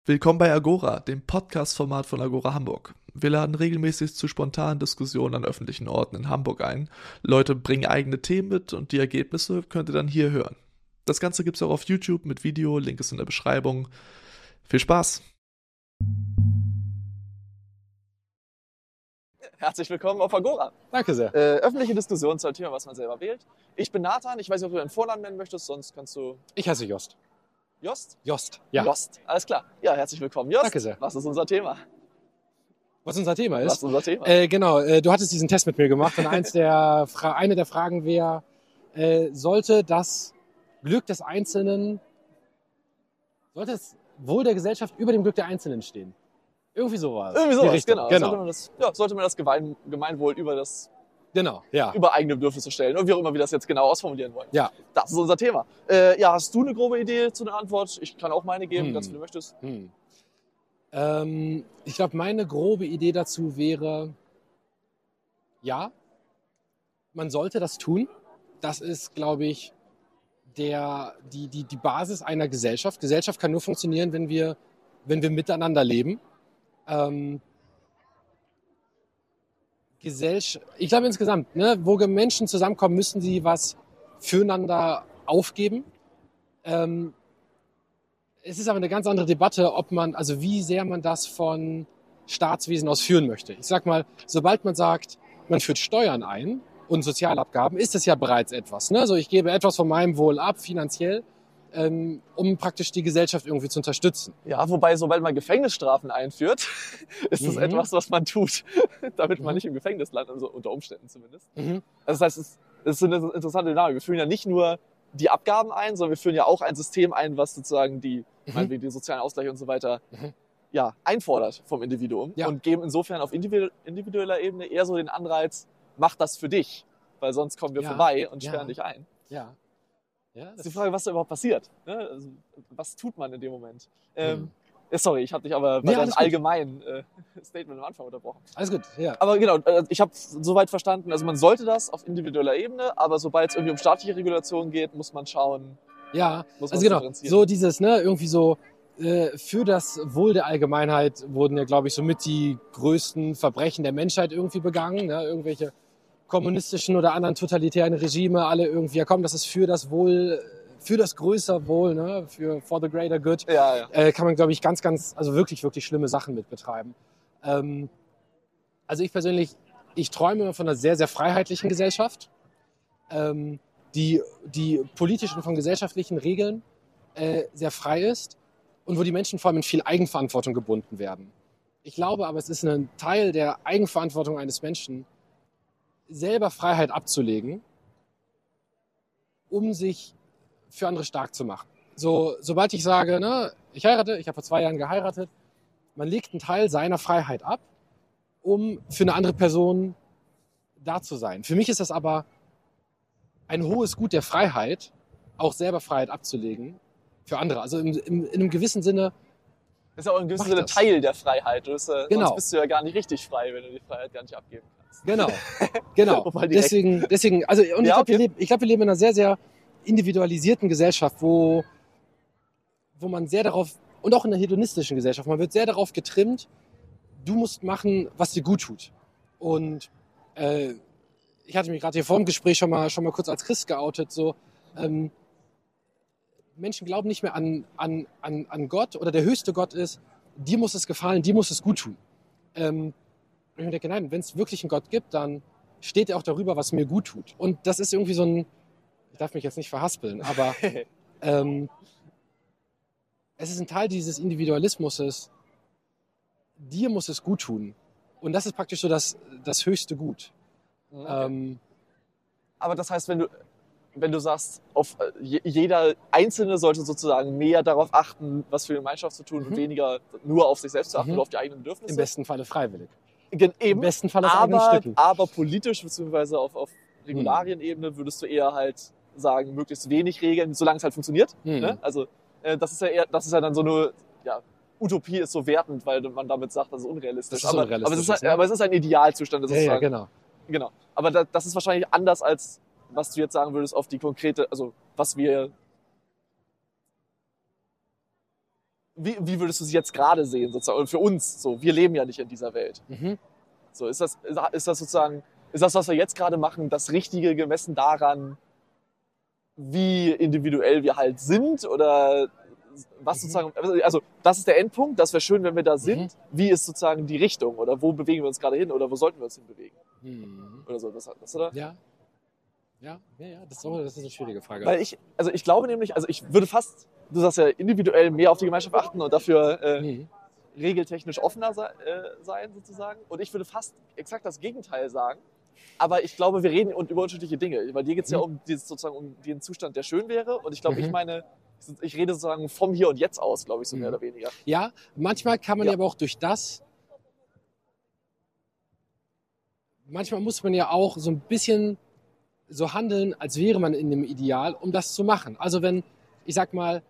Willkommen bei Agora, dem Podcast-Format von Agora Hamburg. Wir laden regelmäßig zu spontanen Diskussionen an öffentlichen Orten in Hamburg ein. Leute bringen eigene Themen mit und die Ergebnisse könnt ihr dann hier hören. Das Ganze gibt's auch auf YouTube mit Video, Link ist in der Beschreibung. Viel Spaß! Herzlich willkommen auf Agora. Danke sehr. Öffentliche Diskussion zu einem Thema, was man selber wählt. Ich bin Nathan, ich weiß nicht, ob du deinen Vornamen nennen möchtest, sonst kannst du... Ich heiße Jost. Jost? Jost, ja. Jost, alles klar. Ja, herzlich willkommen, Jost. Danke sehr. Was ist unser Thema? Was unser Thema ist? Was ist unser Thema? Genau, du hattest diesen Test mit mir gemacht und eine der Fragen wäre, sollte das Glück des Einzelnen, sollte das Wohl der Gesellschaft über dem Glück der Einzelnen stehen? Irgendwie sowas. Irgendwie sowas, genau. Genau. Sollte man das Gemeinwohl über Genau, ja. über eigene Bedürfnisse stellen. Und wie auch immer wir das jetzt genau ausformulieren wollen. Ja. Das ist unser Thema. Ja, hast du eine grobe Idee zu der Antwort? Ich kann auch meine geben, ganz wie du möchtest. Ich glaube, meine grobe Idee dazu wäre, ja, man sollte das tun. Das ist, glaube ich, die Basis einer Gesellschaft. Gesellschaft kann nur funktionieren, wenn wir miteinander leben. Ich glaube insgesamt, wo Menschen zusammenkommen, müssen sie was füreinander aufgeben. Es ist aber eine ganz andere Debatte, wie sehr man das von Staatswesen aus führen möchte. Ich sag mal, sobald man sagt, man führt Steuern ein und Sozialabgaben, ist das ja bereits etwas. Also ich gebe etwas von meinem Wohl ab, finanziell, um praktisch die Gesellschaft irgendwie zu unterstützen. Ja, wobei, sobald man Gefängnisstrafen einführt, ist das etwas, was man tut, damit man nicht im Gefängnis landet, also unter Umständen zumindest. Also das heißt, es ist eine interessante Dynamik. Wir führen ja nicht nur die Abgaben ein, sondern wir führen ja auch ein System ein, was sozusagen die sozialen Ausgleich und so weiter einfordert vom Individuum und geben insofern auf individueller Ebene eher so den Anreiz, mach das für dich, weil sonst kommen wir vorbei und sperren dich ein. Ja. Das ist die Frage, was da überhaupt passiert. Also, was tut man in dem Moment? Sorry, ich habe dich aber bei deinem allgemeinen Statement am Anfang unterbrochen. Alles gut, ja. Aber genau, ich habe soweit verstanden, also man sollte das auf individueller Ebene, aber sobald es irgendwie um staatliche Regulation geht, muss man schauen. Ja, also genau, so dieses, irgendwie so, für das Wohl der Allgemeinheit wurden ja, glaube ich, somit die größten Verbrechen der Menschheit irgendwie begangen, irgendwelche kommunistischen oder anderen totalitären Regime, alle irgendwie, ja komm, das ist für das Wohl, für das größere Wohl, for the greater good, kann man, glaube ich, also wirklich, wirklich schlimme Sachen mit betreiben. Also ich persönlich, ich träume von einer sehr, sehr freiheitlichen Gesellschaft, die politisch und von gesellschaftlichen Regeln sehr frei ist und wo die Menschen vor allem in viel Eigenverantwortung gebunden werden. Ich glaube aber, es ist ein Teil der Eigenverantwortung eines Menschen, selber Freiheit abzulegen, um sich für andere stark zu machen. Sobald ich sage, ich heirate, ich habe vor 2 Jahren geheiratet, man legt einen Teil seiner Freiheit ab, um für eine andere Person da zu sein. Für mich ist das aber ein hohes Gut der Freiheit, auch selber Freiheit abzulegen für andere. Also in einem gewissen Sinne. Das ist ja auch in gewissem Sinne Teil der Freiheit. Sonst bist du ja gar nicht richtig frei, wenn du die Freiheit gar nicht abgeben kannst. Genau. Deswegen, also und ich glaube, wir leben in einer sehr, sehr individualisierten Gesellschaft, wo man sehr darauf, und auch in einer hedonistischen Gesellschaft, man wird sehr darauf getrimmt, du musst machen, was dir gut tut. Und ich hatte mich gerade hier vor dem Gespräch schon mal kurz als Christ geoutet, Menschen glauben nicht mehr an Gott oder der höchste Gott ist, dir muss es gefallen, dir muss es gut tun. Ich denke, nein, wenn es wirklich einen Gott gibt, dann steht er auch darüber, was mir gut tut. Und das ist irgendwie so ein, ich darf mich jetzt nicht verhaspeln, aber es ist ein Teil dieses Individualismus, dir muss es gut tun. Und das ist praktisch so das höchste Gut. Okay. Aber das heißt, wenn du sagst, jeder Einzelne sollte sozusagen mehr darauf achten, was für die Gemeinschaft zu tun und weniger nur auf sich selbst zu achten oder auf die eigenen Bedürfnisse. Im besten Falle freiwillig. Eben, im besten Fall aus eigenen Stücken. Aber politisch bzw. auf Regularienebene würdest du eher halt sagen, möglichst wenig Regeln, solange es halt funktioniert. Also das ist ja dann so eine Utopie ist so wertend, weil man damit sagt, das ist unrealistisch. Aber es ist ein Idealzustand. Ja, genau. Genau. Aber das ist wahrscheinlich anders als was du jetzt sagen würdest auf die konkrete, also was wir wie würdest du sie jetzt gerade sehen, sozusagen? Und für uns, so, wir leben ja nicht in dieser Welt. So, ist das sozusagen, ist das, was wir jetzt gerade machen, das Richtige gemessen daran, wie individuell wir halt sind? Oder was sozusagen, also das ist der Endpunkt, das wäre schön, wenn wir da sind. Wie ist sozusagen die Richtung? Oder wo bewegen wir uns gerade hin? Oder wo sollten wir uns hin bewegen? Oder so, das oder? Ja. Ja, das ist eine schwierige Frage. Weil ich glaube nämlich, ich würde fast, du sagst ja, individuell mehr auf die Gemeinschaft achten und dafür regeltechnisch offener sein sozusagen. Und ich würde fast exakt das Gegenteil sagen. Aber ich glaube, wir reden über unterschiedliche Dinge. Weil dir geht es ja um den Zustand, der schön wäre. Und ich glaube, ich rede sozusagen vom Hier und Jetzt aus, glaube ich, so mehr oder weniger. Ja, manchmal kann man ja aber auch manchmal muss man ja auch so ein bisschen so handeln, als wäre man in dem Ideal, um das zu machen. Also wenn, ich sag mal,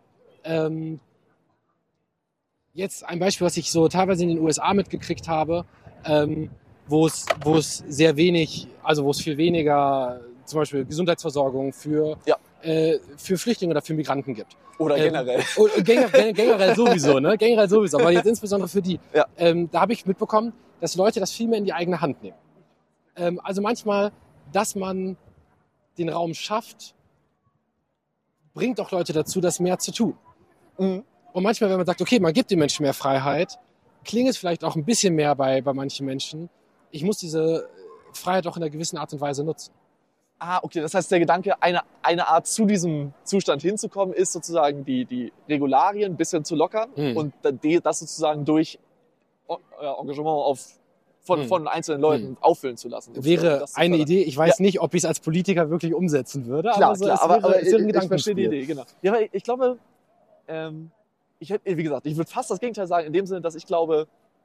jetzt ein Beispiel, was ich so teilweise in den USA mitgekriegt habe, wo es sehr wenig, also wo es viel weniger zum Beispiel Gesundheitsversorgung für Flüchtlinge oder für Migranten gibt. Oder generell. Generell sowieso, ne? Generell sowieso. Aber jetzt insbesondere für die. Ja. Da habe ich mitbekommen, dass Leute das viel mehr in die eigene Hand nehmen. Also manchmal, dass man den Raum schafft, bringt auch Leute dazu, das mehr zu tun. Und manchmal, wenn man sagt, okay, man gibt den Menschen mehr Freiheit, klingt es vielleicht auch ein bisschen mehr bei manchen Menschen, ich muss diese Freiheit auch in einer gewissen Art und Weise nutzen. Okay, das heißt, der Gedanke, eine Art zu diesem Zustand hinzukommen, ist sozusagen die Regularien ein bisschen zu lockern und das sozusagen durch Engagement von einzelnen Leuten auffüllen zu lassen. Wäre eine Idee. Ich weiß nicht, ob ich es als Politiker wirklich umsetzen würde. Klar, aber ich verstehe die Idee, genau. Ja, aber ich glaube, wie gesagt, ich würde fast das Gegenteil sagen, in dem Sinne, dass ich glaube,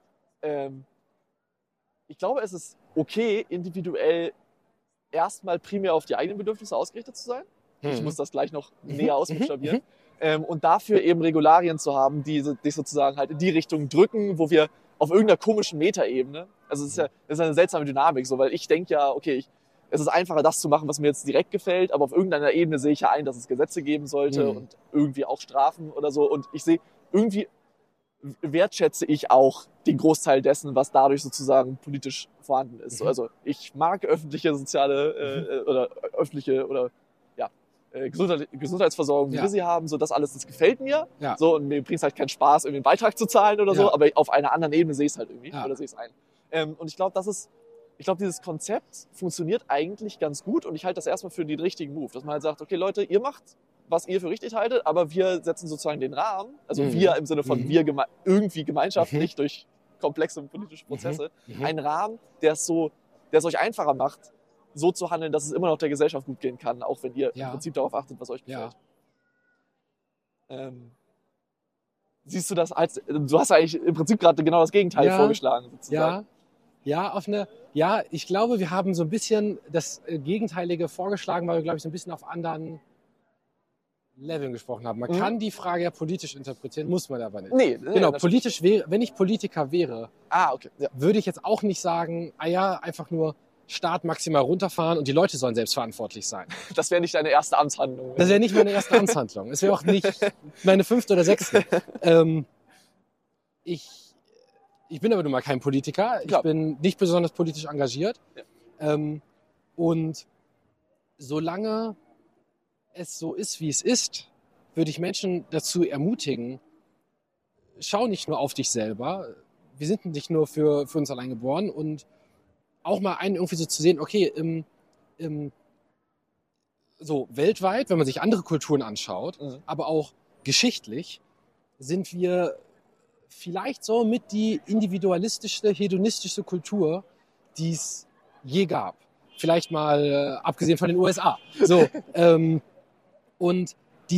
es ist okay, individuell erstmal primär auf die eigenen Bedürfnisse ausgerichtet zu sein. Ich muss das gleich noch näher ausbuchstabieren. Und dafür eben Regularien zu haben, die dich sozusagen halt in die Richtung drücken, wo wir auf irgendeiner komischen Metaebene, also es ist eine seltsame Dynamik, so, weil ich denke ja, okay, es ist einfacher, das zu machen, was mir jetzt direkt gefällt, aber auf irgendeiner Ebene sehe ich ja ein, dass es Gesetze geben sollte und irgendwie auch Strafen oder so. Und ich sehe, irgendwie wertschätze ich auch den Großteil dessen, was dadurch sozusagen politisch vorhanden ist. Also ich mag öffentliche soziale oder Gesundheitsversorgung, wie wir sie haben, so das alles, das gefällt mir. Ja. So, und mir bringt es halt keinen Spaß, irgendwie einen Beitrag zu zahlen oder so, aber auf einer anderen Ebene sehe ich es halt irgendwie oder sehe ich es ein. Und ich glaube, dieses Konzept funktioniert eigentlich ganz gut und ich halte das erstmal für den richtigen Move, dass man halt sagt, okay Leute, ihr macht, was ihr für richtig haltet, aber wir setzen sozusagen den Rahmen, also wir im Sinne von wir irgendwie gemeinschaftlich durch komplexe politische Prozesse, einen Rahmen, der es euch einfacher macht, so zu handeln, dass es immer noch der Gesellschaft gut gehen kann, auch wenn ihr im Prinzip darauf achtet, was euch gefällt. Siehst du das du hast eigentlich im Prinzip gerade genau das Gegenteil vorgeschlagen, sozusagen. Ich glaube, wir haben so ein bisschen das Gegenteilige vorgeschlagen, weil wir, glaube ich, so ein bisschen auf anderen Leveln gesprochen haben. Man kann die Frage ja politisch interpretieren, muss man aber nicht. Nee, genau, politisch wenn ich Politiker wäre, würde ich jetzt auch nicht sagen, einfach nur Staat maximal runterfahren und die Leute sollen selbstverantwortlich sein. Das wäre nicht deine erste Amtshandlung. Das wäre nicht meine erste Amtshandlung. Es wäre auch nicht meine 5. oder 6. Ich bin aber nun mal kein Politiker. Ich bin nicht besonders politisch engagiert. Ja. Und solange es so ist, wie es ist, würde ich Menschen dazu ermutigen, schau nicht nur auf dich selber. Wir sind nicht nur für uns allein geboren und auch mal einen irgendwie so zu sehen, okay, so weltweit, wenn man sich andere Kulturen anschaut, aber auch geschichtlich, sind wir vielleicht so mit die individualistischste, hedonistischste Kultur, die es je gab. Vielleicht mal abgesehen von den USA. So, und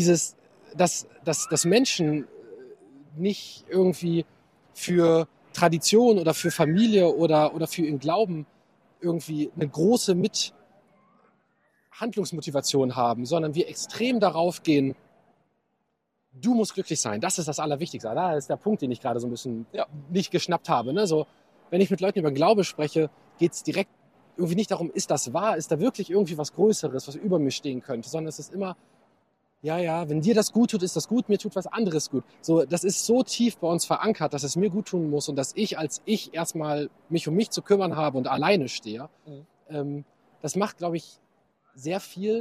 dass Menschen nicht irgendwie für Tradition oder für Familie oder für ihren Glauben irgendwie eine große Handlungsmotivation haben, sondern wir extrem darauf gehen, du musst glücklich sein, das ist das Allerwichtigste. Da ist der Punkt, den ich gerade so ein bisschen nicht geschnappt habe. Ne? So, wenn ich mit Leuten über Glaube spreche, geht es direkt irgendwie nicht darum, ist das wahr, ist da wirklich irgendwie was Größeres, was über mir stehen könnte, sondern es ist immer, ja, wenn dir das gut tut, ist das gut, mir tut was anderes gut. So, das ist so tief bei uns verankert, dass es mir gut tun muss und dass ich als ich erstmal mich um mich zu kümmern habe und alleine stehe. Das macht, glaube ich, sehr viel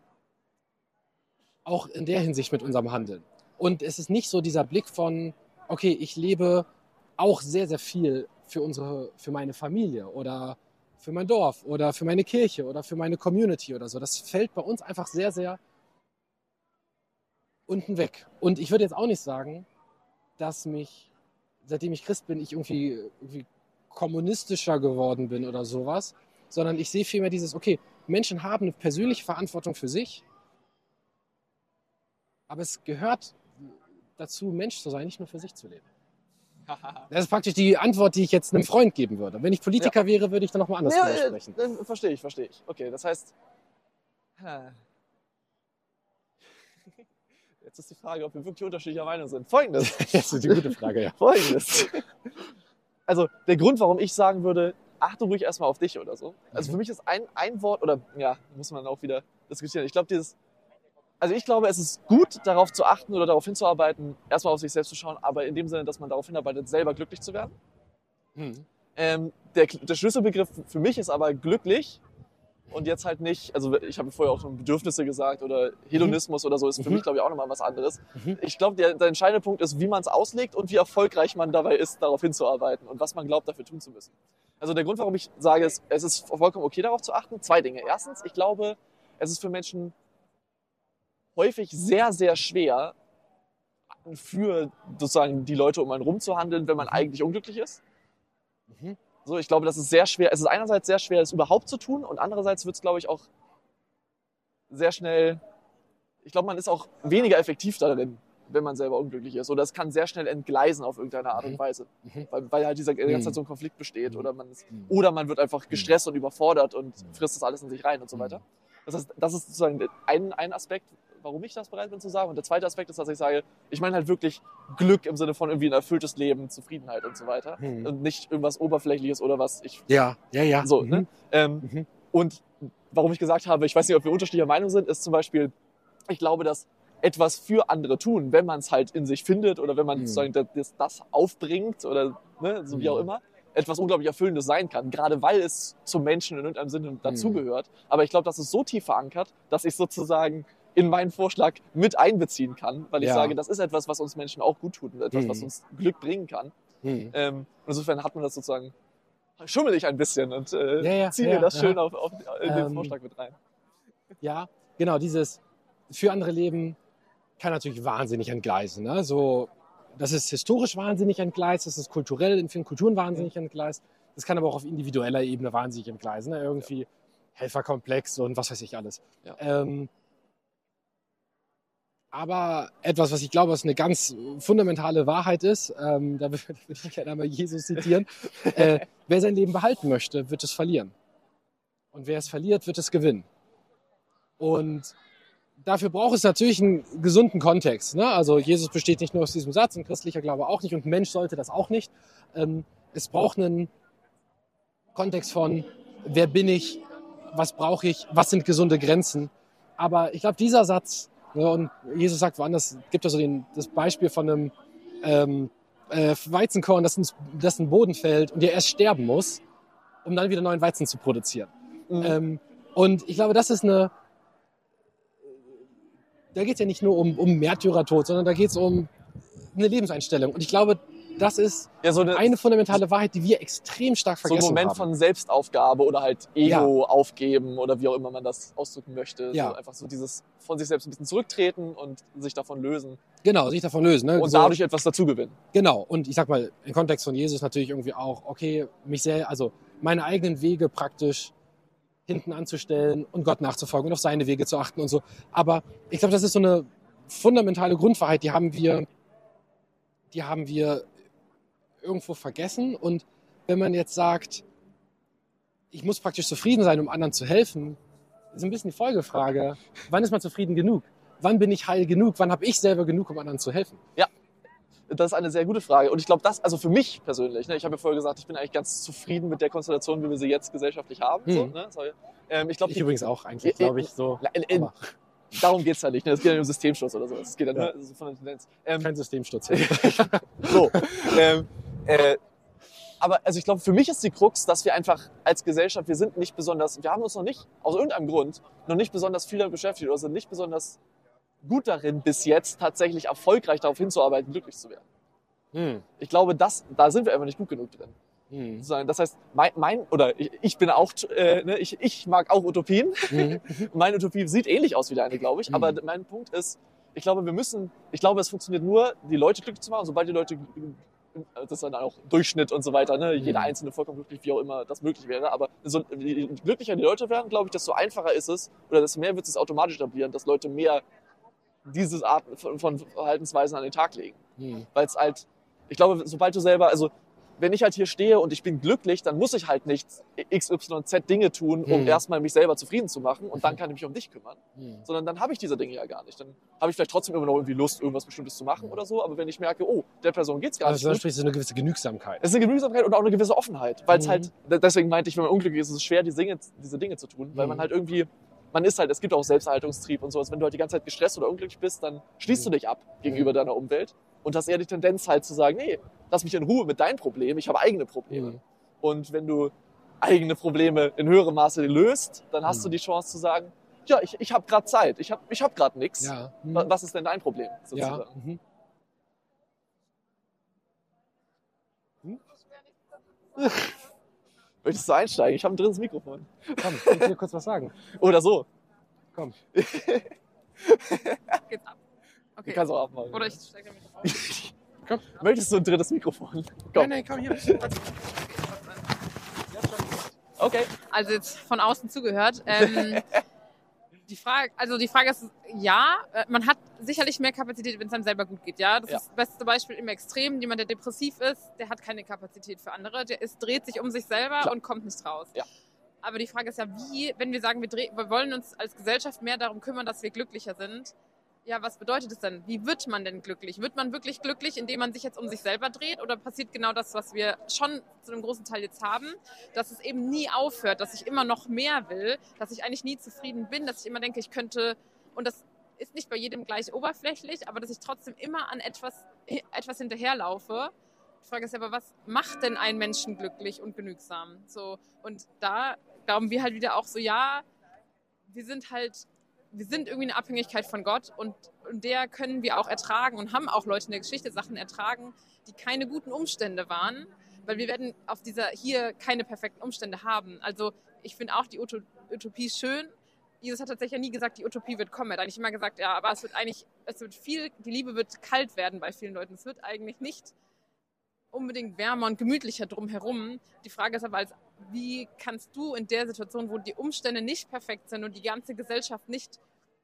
auch in der Hinsicht mit unserem Handeln. Und es ist nicht so dieser Blick von, okay, ich lebe auch sehr, sehr viel für meine Familie oder für mein Dorf oder für meine Kirche oder für meine Community oder so. Das fällt bei uns einfach sehr, sehr unten weg. Und ich würde jetzt auch nicht sagen, dass seitdem ich Christ bin, ich irgendwie kommunistischer geworden bin oder sowas, sondern ich sehe vielmehr dieses, okay, Menschen haben eine persönliche Verantwortung für sich, aber es gehört dazu, Mensch zu sein, nicht nur für sich zu leben. Das ist praktisch die Antwort, die ich jetzt einem Freund geben würde. Wenn ich Politiker wäre, würde ich dann nochmal anders drüber sprechen. Verstehe ich. Okay, das heißt, jetzt ist die Frage, ob wir wirklich unterschiedlicher Meinung sind. Folgendes. Das ist eine gute Frage, ja. Folgendes. Also der Grund, warum ich sagen würde, achte ruhig erstmal auf dich oder so. Also für mich ist ein Wort, oder ja, muss man auch wieder diskutieren. Ich glaube, es ist gut, darauf zu achten oder darauf hinzuarbeiten, erstmal auf sich selbst zu schauen, aber in dem Sinne, dass man darauf hinarbeitet, selber glücklich zu werden. Der Schlüsselbegriff für mich ist aber glücklich und jetzt halt nicht, also ich habe vorher auch schon Bedürfnisse gesagt oder Hedonismus oder so, ist für mich, glaube ich, auch nochmal was anderes. Ich glaube, der entscheidende Punkt ist, wie man es auslegt und wie erfolgreich man dabei ist, darauf hinzuarbeiten und was man glaubt, dafür tun zu müssen. Also der Grund, warum ich sage, es ist vollkommen okay, darauf zu achten, 2 Dinge. Erstens, ich glaube, es ist für Menschen häufig sehr, sehr schwer, für sozusagen die Leute um einen rum zu handeln, wenn man eigentlich unglücklich ist. So, ich glaube, das ist sehr schwer. Es ist einerseits sehr schwer, es überhaupt zu tun und andererseits wird es, glaube ich, auch sehr schnell, ich glaube, man ist auch weniger effektiv darin, wenn man selber unglücklich ist. Oder es kann sehr schnell entgleisen auf irgendeine Art und Weise, weil halt dieser ganze Zeit so ein Konflikt besteht oder man wird einfach gestresst und überfordert und frisst das alles in sich rein und so weiter. Das ist sozusagen ein Aspekt, warum ich das bereit bin zu sagen. Und der zweite Aspekt ist, dass ich sage, ich meine halt wirklich Glück im Sinne von irgendwie ein erfülltes Leben, Zufriedenheit und so weiter. Und nicht irgendwas Oberflächliches oder was ich... Ja. So, ne? Und warum ich gesagt habe, ich weiß nicht, ob wir unterschiedlicher Meinung sind, ist zum Beispiel, ich glaube, dass etwas für andere tun, wenn man es halt in sich findet oder wenn man sozusagen das aufbringt oder ne, so wie auch immer, etwas unglaublich Erfüllendes sein kann, gerade weil es zum Menschen in irgendeinem Sinne dazugehört. Aber ich glaube, das ist so tief verankert, dass ich sozusagen in meinen Vorschlag mit einbeziehen kann, weil ich sage, das ist etwas, was uns Menschen auch gut tut und etwas, was uns Glück bringen kann. Insofern hat man das sozusagen, schummel ich ein bisschen und ziehe mir das schön in den Vorschlag mit rein. Ja, genau, dieses für andere Leben kann natürlich wahnsinnig entgleisen. Ne? So, das ist historisch wahnsinnig entgleist, das ist kulturell in vielen Kulturen wahnsinnig entgleist. Das kann aber auch auf individueller Ebene wahnsinnig entgleisen. Ne? Irgendwie Helferkomplex und was weiß ich alles. Ja. Aber etwas, was ich glaube, was eine ganz fundamentale Wahrheit ist, da würde ich gerne einmal Jesus zitieren, wer sein Leben behalten möchte, wird es verlieren. Und wer es verliert, wird es gewinnen. Und dafür braucht es natürlich einen gesunden Kontext. Ne? Also Jesus besteht nicht nur aus diesem Satz, ein christlicher Glaube auch nicht und ein Mensch sollte das auch nicht. Es braucht einen Kontext von, wer bin ich, was brauche ich, was sind gesunde Grenzen. Aber ich glaube, dieser Satz, ja, und Jesus sagt woanders, gibt es so das Beispiel von einem Weizenkorn, das in den Boden fällt und der erst sterben muss, um dann wieder neuen Weizen zu produzieren. Und ich glaube, das ist da geht es ja nicht nur um Märtyrertod, sondern da geht es um eine Lebenseinstellung. Und ich glaube, das ist eine fundamentale Wahrheit, die wir extrem stark vergessen haben. So ein Moment von Selbstaufgabe oder halt Ego aufgeben oder wie auch immer man das ausdrücken möchte. Ja. So einfach so dieses von sich selbst ein bisschen zurücktreten und sich davon lösen. Genau, sich davon lösen. Ne? Und dadurch etwas dazugewinnen. Genau. Und ich sag mal, im Kontext von Jesus natürlich irgendwie auch, okay, meine eigenen Wege praktisch hinten anzustellen und Gott nachzufolgen und auf seine Wege zu achten und so. Aber ich glaube, das ist so eine fundamentale Grundwahrheit, die haben wir irgendwo vergessen. Und wenn man jetzt sagt, ich muss praktisch zufrieden sein, um anderen zu helfen, ist ein bisschen die Folgefrage, wann ist man zufrieden genug? Wann bin ich heil genug? Wann habe ich selber genug, um anderen zu helfen? Ja, das ist eine sehr gute Frage. Und ich glaube, also für mich persönlich, ne, ich habe ja vorher gesagt, ich bin eigentlich ganz zufrieden mit der Konstellation, wie wir sie jetzt gesellschaftlich haben. So, ne? Ich übrigens auch eigentlich, glaube ich, so. darum geht's ja nicht. Ne? Es geht ja nicht um Systemsturz oder so. Es geht ja nur von der Tendenz. Kein Systemsturz. So. Aber also ich glaube, für mich ist die Krux, dass wir einfach als Gesellschaft, wir haben uns noch nicht, aus irgendeinem Grund, noch nicht besonders viel damit beschäftigt oder sind nicht besonders gut darin, bis jetzt tatsächlich erfolgreich darauf hinzuarbeiten, glücklich zu werden. Ich glaube, da sind wir einfach nicht gut genug drin. Das heißt, ich bin auch, ich mag auch Utopien. Meine Utopie sieht ähnlich aus wie deine, glaube ich. Aber mein Punkt ist, ich glaube, es funktioniert nur, die Leute glücklich zu machen. Sobald die Leute, das ist dann auch Durchschnitt und so weiter, ne? Jeder Einzelne vollkommen glücklich, wie auch immer das möglich wäre. Aber je glücklicher die Leute werden, glaube ich, desto einfacher ist es, oder desto mehr wird es automatisch etablieren, dass Leute mehr diese Art von Verhaltensweisen an den Tag legen. Weil es halt, ich glaube, sobald du selber, also wenn ich halt hier stehe und ich bin glücklich, dann muss ich halt nicht XYZ Dinge tun, um erstmal mich selber zufrieden zu machen und dann kann ich mich um dich kümmern. Sondern dann habe ich diese Dinge ja gar nicht. Dann habe ich vielleicht trotzdem immer noch irgendwie Lust, irgendwas Bestimmtes zu machen oder so. Aber wenn ich merke, oh, der Person geht's gar nicht gut. Also sprich, es ist eine gewisse Genügsamkeit. Es ist eine Genügsamkeit und auch eine gewisse Offenheit. Weil es halt, deswegen meinte ich, wenn man unglücklich ist, ist es schwer, diese Dinge zu tun. Weil man halt irgendwie, es gibt auch Selbsterhaltungstrieb und sowas. Wenn du halt die ganze Zeit gestresst oder unglücklich bist, dann schließt du dich ab gegenüber deiner Umwelt und hast eher die Tendenz halt zu sagen, nee, lass mich in Ruhe mit deinen Problemen, ich habe eigene Probleme. Und wenn du eigene Probleme in höherem Maße löst, dann hast du die Chance zu sagen, ja, ich habe gerade Zeit, ich hab gerade nichts. Ja. Was ist denn dein Problem? Sozusagen? Ja. Möchtest du einsteigen? Ich habe ein drittes Mikrofon. Komm, ich will dir kurz was sagen. Oder so. Komm. Geht's ab. Okay. Du kannst auch abmachen. Oder ich steige damit auf. Komm. Möchtest du ein drittes Mikrofon? Komm. Nein, komm hier. Okay. Also jetzt von außen zugehört. Die Frage ist, ja, man hat sicherlich mehr Kapazität, wenn es einem selber gut geht. Ja, das ist das beste Beispiel im Extrem. Jemand, der depressiv ist, der hat keine Kapazität für andere. Dreht sich um sich selber und kommt nicht raus. Ja. Aber die Frage ist ja, wenn wir sagen, wir wollen uns als Gesellschaft mehr darum kümmern, dass wir glücklicher sind. Ja, was bedeutet es denn? Wie wird man denn glücklich? Wird man wirklich glücklich, indem man sich jetzt um sich selber dreht? Oder passiert genau das, was wir schon zu einem großen Teil jetzt haben? Dass es eben nie aufhört, dass ich immer noch mehr will, dass ich eigentlich nie zufrieden bin, dass ich immer denke, ich könnte, und das ist nicht bei jedem gleich oberflächlich, aber dass ich trotzdem immer an etwas hinterherlaufe. Die Frage ist ja aber, was macht denn einen Menschen glücklich und genügsam? So, und da glauben wir halt wieder auch so, ja, wir sind irgendwie eine Abhängigkeit von Gott und der können wir auch ertragen und haben auch Leute in der Geschichte Sachen ertragen, die keine guten Umstände waren, weil wir werden hier keine perfekten Umstände haben. Also ich finde auch die Utopie schön. Jesus hat tatsächlich nie gesagt, die Utopie wird kommen. Er hat eigentlich immer gesagt, ja, aber die Liebe wird kalt werden bei vielen Leuten. Es wird eigentlich nicht unbedingt wärmer und gemütlicher drumherum. Die Frage ist aber, wie kannst du in der Situation, wo die Umstände nicht perfekt sind und die ganze Gesellschaft nicht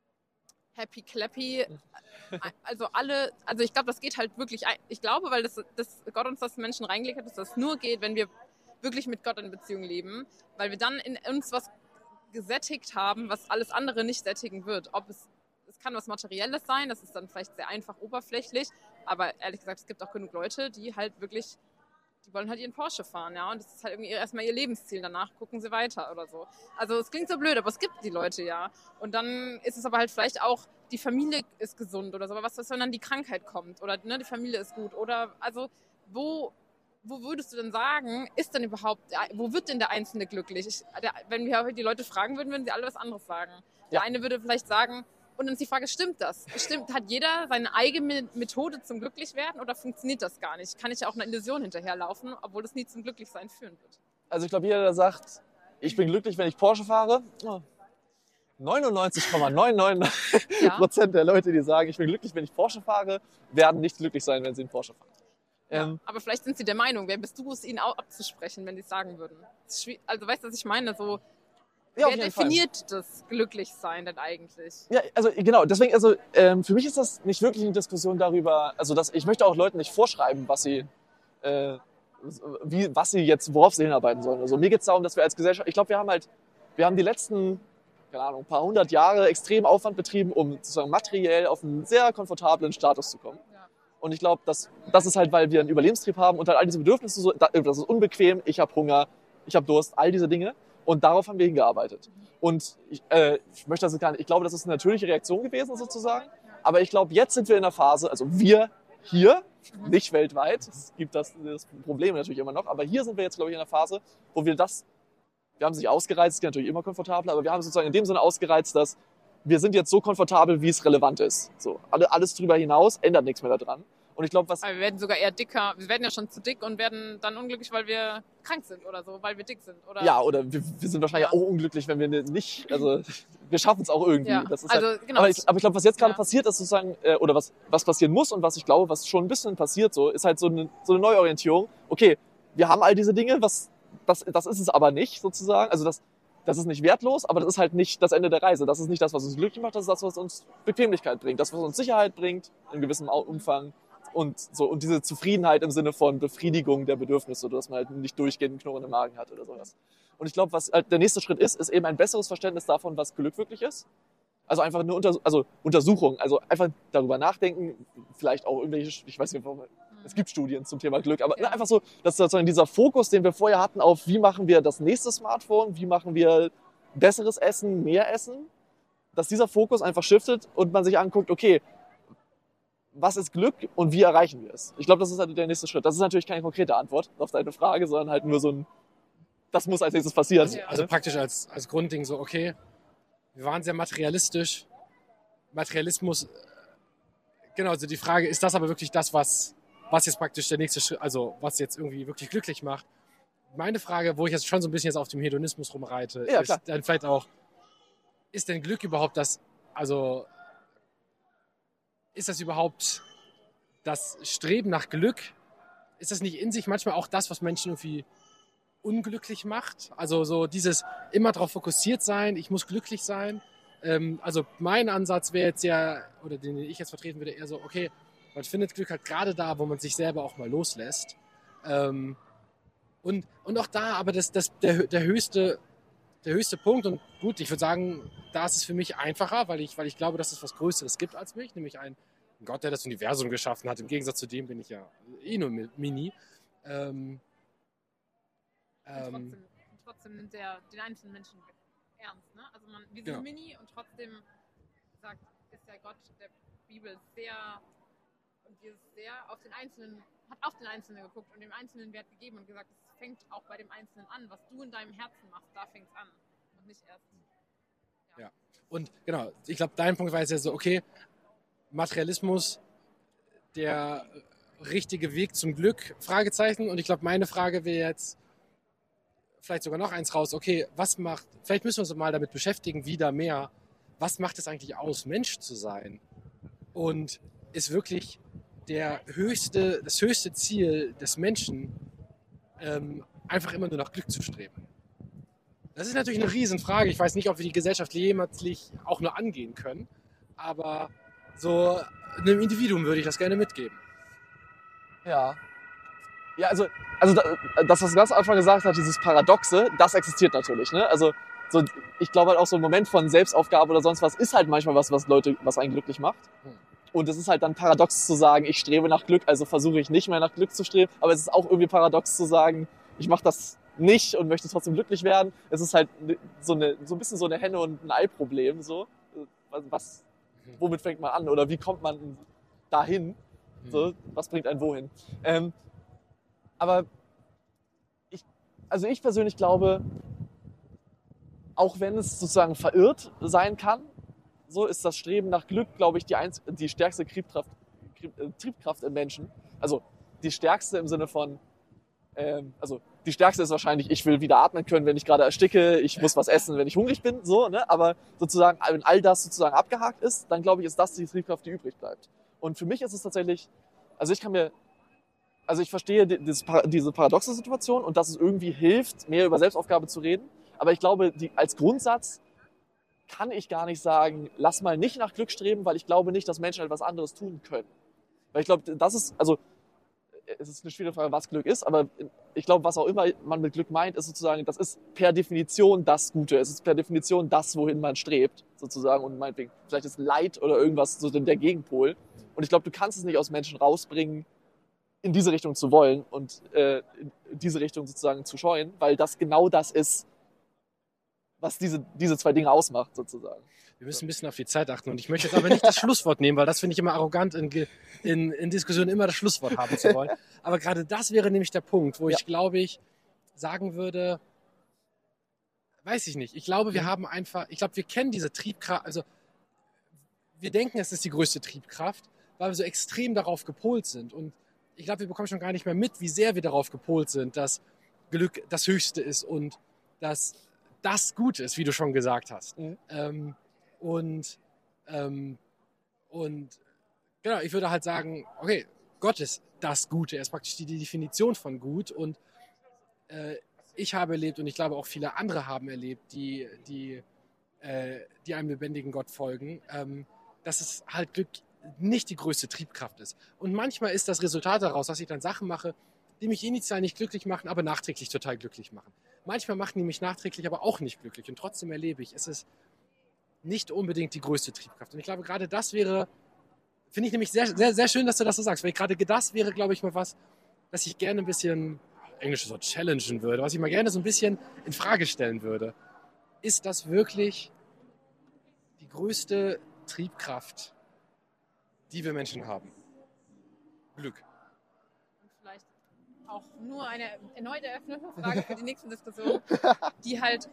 happy clappy, also ich glaube, das geht halt wirklich, ich glaube, weil das Gott uns das Menschen reingelegt hat, dass das nur geht, wenn wir wirklich mit Gott in Beziehung leben, weil wir dann in uns was gesättigt haben, was alles andere nicht sättigen wird. Es kann was Materielles sein, das ist dann vielleicht sehr einfach oberflächlich, aber ehrlich gesagt, es gibt auch genug Leute, die halt wirklich, die wollen halt ihren Porsche fahren, ja, und das ist halt irgendwie erstmal ihr Lebensziel, danach gucken sie weiter oder so. Also es klingt so blöd, aber es gibt die Leute, ja. Und dann ist es aber halt vielleicht auch, die Familie ist gesund oder so, aber was, wenn dann die Krankheit kommt oder die Familie ist gut oder, also wo würdest du denn sagen, wo wird denn der Einzelne glücklich? Wenn wir heute die Leute fragen würden, würden sie alle was anderes sagen. Der eine würde vielleicht sagen, und dann ist die Frage, stimmt das? Hat jeder seine eigene Methode zum Glücklichwerden oder funktioniert das gar nicht? Kann ich ja auch einer Illusion hinterherlaufen, obwohl das nie zum Glücklichsein führen wird? Also ich glaube, jeder, der sagt, ich bin glücklich, wenn ich Porsche fahre, 99,99% der Leute, die sagen, ich bin glücklich, wenn ich Porsche fahre, werden nicht glücklich sein, wenn sie einen Porsche fahren. Ja, aber vielleicht sind sie der Meinung, wer bist du, es ihnen auch abzusprechen, wenn sie es sagen würden? Also weißt du, was ich meine? So, ja, wer definiert das Glücklichsein denn eigentlich? Ja, also genau, deswegen, für mich ist das nicht wirklich eine Diskussion darüber, ich möchte auch Leuten nicht vorschreiben, worauf sie hinarbeiten sollen. Also mir geht es darum, dass wir als Gesellschaft, ich glaube, wir haben die letzten, keine Ahnung, ein paar hundert Jahre extrem Aufwand betrieben, um sozusagen materiell auf einen sehr komfortablen Status zu kommen. Ja. Und ich glaube, das ist halt, weil wir einen Überlebenstrieb haben und halt all diese Bedürfnisse, das ist unbequem, ich habe Hunger, ich habe Durst, all diese Dinge. Und darauf haben wir hingearbeitet. Und ich möchte das gar nicht, ich glaube, das ist eine natürliche Reaktion gewesen sozusagen. Aber ich glaube, jetzt sind wir in der Phase, also wir hier, nicht weltweit, es gibt das Problem natürlich immer noch, aber hier sind wir jetzt, glaube ich, in der Phase, wo wir haben sich ausgereizt, es geht natürlich immer komfortabler, aber wir haben sozusagen in dem Sinne ausgereizt, dass wir sind jetzt so komfortabel, wie es relevant ist. So, alles drüber hinaus ändert nichts mehr daran. Und ich glaube, aber wir werden sogar eher dicker. Wir werden ja schon zu dick und werden dann unglücklich, weil wir krank sind oder so, weil wir dick sind. Oder ja, oder wir sind wahrscheinlich auch unglücklich, wenn wir nicht, also wir schaffen es auch irgendwie. Ja. Das ist also, halt, genau. aber ich glaube, was jetzt gerade passiert ist sozusagen, oder was passieren muss und was ich glaube, was schon ein bisschen passiert, so ist halt so eine Neuorientierung. Okay, wir haben all diese Dinge, das ist es aber nicht sozusagen. Also das ist nicht wertlos, aber das ist halt nicht das Ende der Reise. Das ist nicht das, was uns glücklich macht, das ist das, was uns Bequemlichkeit bringt, das, was uns Sicherheit bringt, in gewissem Umfang. Und diese Zufriedenheit im Sinne von Befriedigung der Bedürfnisse, dass man halt nicht durchgehend einen Knurren im Magen hat oder sowas. Und ich glaube, was halt der nächste Schritt ist eben ein besseres Verständnis davon, was Glück wirklich ist. Also einfach eine Untersuchung, also einfach darüber nachdenken, vielleicht auch irgendwelche, ich weiß nicht, es gibt Studien zum Thema Glück, aber einfach so, dass sozusagen dieser Fokus, den wir vorher hatten auf, wie machen wir das nächste Smartphone, wie machen wir besseres Essen, mehr Essen, dass dieser Fokus einfach shiftet und man sich anguckt, okay, was ist Glück und wie erreichen wir es? Ich glaube, das ist halt der nächste Schritt. Das ist natürlich keine konkrete Antwort auf deine Frage, sondern halt nur so das muss als nächstes passieren. Also praktisch als Grundding so, okay, wir waren sehr materialistisch. Materialismus, genau, also die Frage, ist das aber wirklich das, was jetzt praktisch der nächste Schritt, also was jetzt irgendwie wirklich glücklich macht? Meine Frage, wo ich jetzt schon so ein bisschen jetzt auf dem Hedonismus rumreite, ist dann vielleicht auch, ist denn Glück überhaupt das, also ist das überhaupt das Streben nach Glück? Ist das nicht in sich manchmal auch das, was Menschen irgendwie unglücklich macht? Also so dieses immer darauf fokussiert sein, ich muss glücklich sein. Also mein Ansatz wäre jetzt ja, oder den ich jetzt vertreten würde, eher so, okay, man findet Glück halt gerade da, wo man sich selber auch mal loslässt. Und auch da, aber der höchste Punkt, und gut, ich würde sagen, da ist es für mich einfacher, weil ich glaube, dass es was Größeres gibt als mich, nämlich ein Gott, der das Universum geschaffen hat. Im Gegensatz zu dem bin ich ja nur Mini. Trotzdem nimmt er den einzelnen Menschen ernst. Ne? Also wir sind Mini und trotzdem ist der Gott der Bibel sehr auf den Einzelnen, hat auf den Einzelnen geguckt und dem Einzelnen Wert gegeben und gesagt, es fängt auch bei dem Einzelnen an. Was du in deinem Herzen machst, da fängt es an und nicht erst. Ja. Und genau, ich glaube, dein Punkt war jetzt ja so, okay, Materialismus, der richtige Weg zum Glück, Fragezeichen. Und ich glaube, meine Frage wäre jetzt vielleicht sogar noch eins raus, okay, vielleicht müssen wir uns mal damit beschäftigen, wieder mehr, was macht es eigentlich aus, Mensch zu sein? Und ist wirklich das höchste Ziel des Menschen, einfach immer nur nach Glück zu streben? Das ist natürlich eine Riesenfrage. Ich weiß nicht, ob wir die Gesellschaft jemals auch nur angehen können, aber so einem Individuum würde ich das gerne mitgeben. Ja. Ja, also das, was du ganz am Anfang gesagt hast, dieses Paradoxe, das existiert natürlich, ne? Also so, ich glaube halt auch so ein Moment von Selbstaufgabe oder sonst was ist halt manchmal was einen glücklich macht. Und es ist halt dann paradox zu sagen, ich strebe nach Glück, also versuche ich nicht mehr nach Glück zu streben. Aber es ist auch irgendwie paradox zu sagen, ich mache das nicht und möchte trotzdem glücklich werden. Es ist halt so ein bisschen so eine Henne- und ein Ei-Problem. So. Womit fängt man an oder wie kommt man dahin? So, was bringt einen wohin? Aber ich persönlich glaube, auch wenn es sozusagen verirrt sein kann, so ist das Streben nach Glück, glaube ich, die stärkste Triebkraft im Menschen. Also die stärkste im Sinne von, die stärkste ist wahrscheinlich, ich will wieder atmen können, wenn ich gerade ersticke, ich muss was essen, wenn ich hungrig bin, so, ne? Aber sozusagen, wenn all das sozusagen abgehakt ist, dann glaube ich, ist das die Triebkraft, die übrig bleibt. Und für mich ist es tatsächlich, ich verstehe diese paradoxe Situation und dass es irgendwie hilft, mehr über Selbstaufgabe zu reden. Aber ich glaube, als Grundsatz kann ich gar nicht sagen, lass mal nicht nach Glück streben, weil ich glaube nicht, dass Menschen etwas anderes tun können. Weil ich glaube, es ist eine schwierige Frage, was Glück ist, aber ich glaube, was auch immer man mit Glück meint, ist sozusagen, das ist per Definition das Gute. Es ist per Definition das, wohin man strebt, sozusagen. Und meinetwegen, vielleicht ist Leid oder irgendwas so der Gegenpol. Und ich glaube, du kannst es nicht aus Menschen rausbringen, in diese Richtung zu wollen und in diese Richtung sozusagen zu scheuen, weil das genau das ist, was diese zwei Dinge ausmacht, sozusagen. Wir müssen ein bisschen auf die Zeit achten und ich möchte jetzt aber nicht das Schlusswort nehmen, weil das finde ich immer arrogant, in Diskussionen immer das Schlusswort haben zu wollen. Aber gerade das wäre nämlich der Punkt, wo ich, glaube ich, sagen würde, weiß ich nicht. Ich glaube, wir kennen diese Triebkraft, also wir denken, es ist die größte Triebkraft, weil wir so extrem darauf gepolt sind. Und ich glaube, wir bekommen schon gar nicht mehr mit, wie sehr wir darauf gepolt sind, dass Glück das Höchste ist und dass das Gute ist, wie du schon gesagt hast. Und genau, ich würde halt sagen, okay, Gott ist das Gute, er ist praktisch die Definition von gut und ich habe erlebt und ich glaube auch viele andere haben erlebt, die einem lebendigen Gott folgen, dass es halt Glück nicht die größte Triebkraft ist. Und manchmal ist das Resultat daraus, dass ich dann Sachen mache, die mich initial nicht glücklich machen, aber nachträglich total glücklich machen. Manchmal machen die mich nachträglich aber auch nicht glücklich und trotzdem erlebe ich, es ist nicht unbedingt die größte Triebkraft. Und ich glaube, gerade das finde ich nämlich sehr, sehr, sehr schön, dass du das so sagst, weil gerade das wäre, glaube ich, mal was, was ich gerne ein bisschen, englisches Wort, challengen würde, was ich mal gerne so ein bisschen in Frage stellen würde. Ist das wirklich die größte Triebkraft, die wir Menschen haben? Glück. Und vielleicht auch nur eine erneut eröffnete Frage für die nächsten Diskussionen, die halt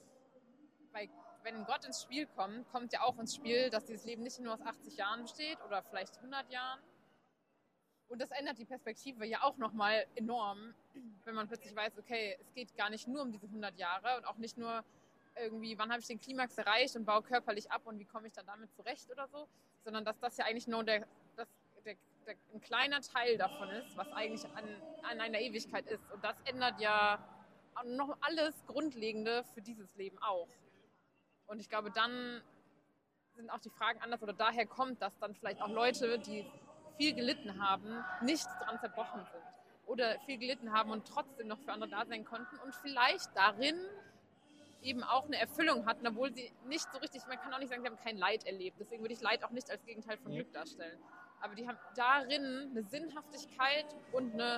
wenn Gott ins Spiel kommt ja auch ins Spiel, dass dieses Leben nicht nur aus 80 Jahren besteht oder vielleicht 100 Jahren. Und das ändert die Perspektive ja auch nochmal enorm, wenn man plötzlich weiß, okay, es geht gar nicht nur um diese 100 Jahre und auch nicht nur irgendwie, wann habe ich den Klimax erreicht und baue körperlich ab und wie komme ich dann damit zurecht oder so, sondern dass das ja eigentlich nur ein kleiner Teil davon ist, was eigentlich an einer Ewigkeit ist. Und das ändert ja noch alles Grundlegende für dieses Leben auch. Und ich glaube, dann sind auch die Fragen anders oder daher kommt, dass dann vielleicht auch Leute, die viel gelitten haben, nicht dran zerbrochen sind oder viel gelitten haben und trotzdem noch für andere da sein konnten und vielleicht darin eben auch eine Erfüllung hatten, obwohl sie nicht so richtig, man kann auch nicht sagen, sie haben kein Leid erlebt. Deswegen würde ich Leid auch nicht als Gegenteil von Glück darstellen. Aber die haben darin eine Sinnhaftigkeit und eine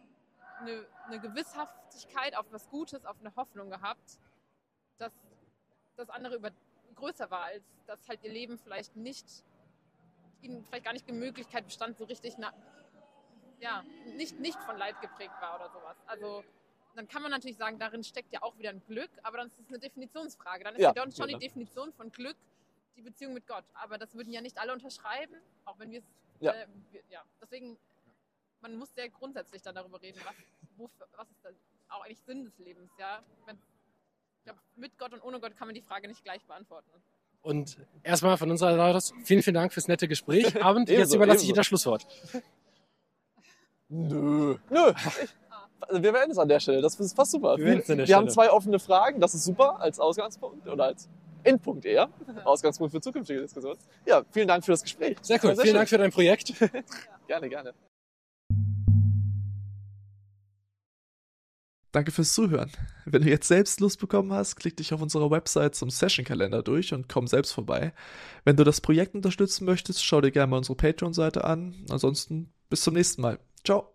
Gewisshaftigkeit auf was Gutes, auf eine Hoffnung gehabt, dass das andere größer war, als dass halt ihr Leben vielleicht ihnen vielleicht gar nicht die Möglichkeit bestand, so richtig nicht von Leid geprägt war oder sowas. Also dann kann man natürlich sagen, darin steckt ja auch wieder ein Glück, aber dann ist es eine Definitionsfrage. Dann ist ja schon die Definition von Glück die Beziehung mit Gott. Aber das würden ja nicht alle unterschreiben, auch wenn wir es... deswegen, man muss sehr grundsätzlich dann darüber reden, was ist dann auch eigentlich Sinn des Lebens, ja? Ich glaube, mit Gott und ohne Gott kann man die Frage nicht gleich beantworten. Und erstmal von unserer Seite aus vielen, vielen Dank fürs nette Gespräch. Abend, jetzt überlasse ich dir das Schlusswort. Nö. Wir beenden es an der Stelle. Das ist fast super. Wir haben 2 offene Fragen. Das ist super als Ausgangspunkt oder als Endpunkt eher. Ausgangspunkt für zukünftige Diskussionen. Ja, vielen Dank für das Gespräch. Sehr cool. Vielen Dank für dein Projekt. Gerne. Danke fürs Zuhören. Wenn du jetzt selbst Lust bekommen hast, klick dich auf unserer Website zum Session-Kalender durch und komm selbst vorbei. Wenn du das Projekt unterstützen möchtest, schau dir gerne mal unsere Patreon-Seite an. Ansonsten bis zum nächsten Mal. Ciao.